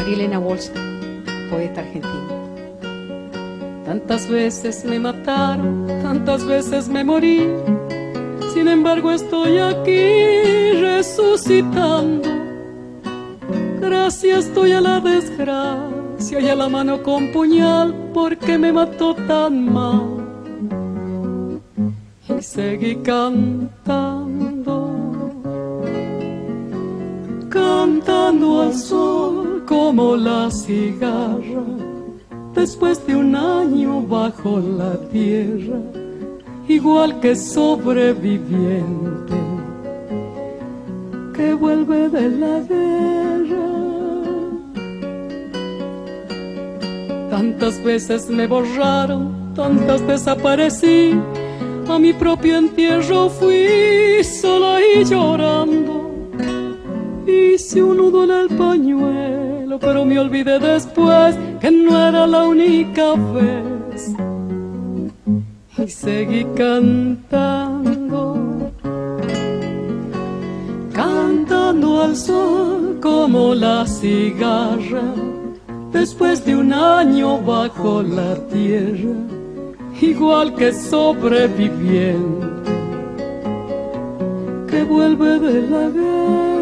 María Elena Walsh, poeta argentina. Tantas veces me mataron, tantas veces me morí, sin embargo estoy aquí resucitando. Gracias estoy a la desgracia y a la mano con puñal, porque me mató tan mal. Y seguí cantando, cantando al sol como la cigarra, después de un año bajo la tierra, igual que sobreviviente que vuelve de la guerra. Tantas veces me borraron, tantas desaparecí, a mi propio entierro fui sola y llorando. Hice un nudo en el pañuelo, pero me olvidé después que no era la única vez. Y seguí cantando, cantando al sol como la cigarra, después de un año bajo la tierra, igual que sobreviviente que vuelve de la guerra.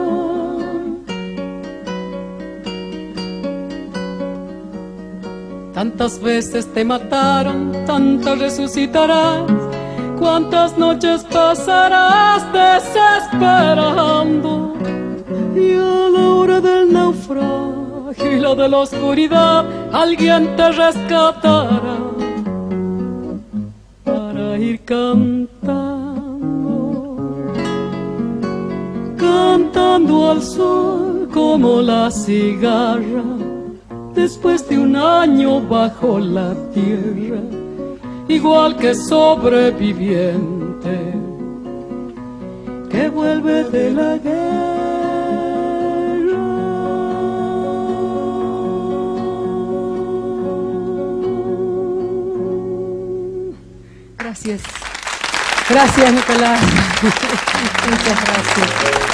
Tantas veces te mataron, tantas resucitarás, cuántas noches pasarás desesperando, y a la hora del naufragio y la de la oscuridad alguien te rescatará para ir cantando, cantando al sol como la cigarra, después de un año bajo la tierra, igual que sobreviviente que vuelve de la guerra. Gracias. Gracias, Nicolás. Muchas gracias.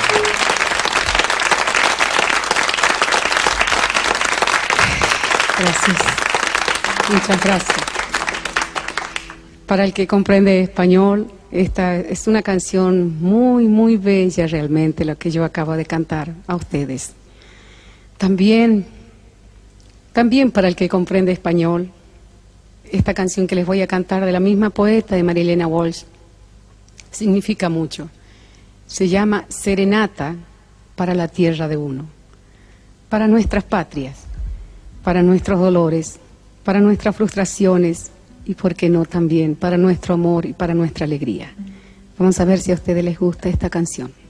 Gracias, muchas gracias. Para el que comprende español, esta es una canción muy, muy bella realmente, lo que yo acabo de cantar a ustedes. También para el que comprende español, esta canción que les voy a cantar de la misma poeta, de María Elena Walsh, significa mucho. Se llama Serenata para la tierra de uno, para nuestras patrias, para nuestros dolores, para nuestras frustraciones y, por qué no, también para nuestro amor y para nuestra alegría. Vamos a ver si a ustedes les gusta esta canción.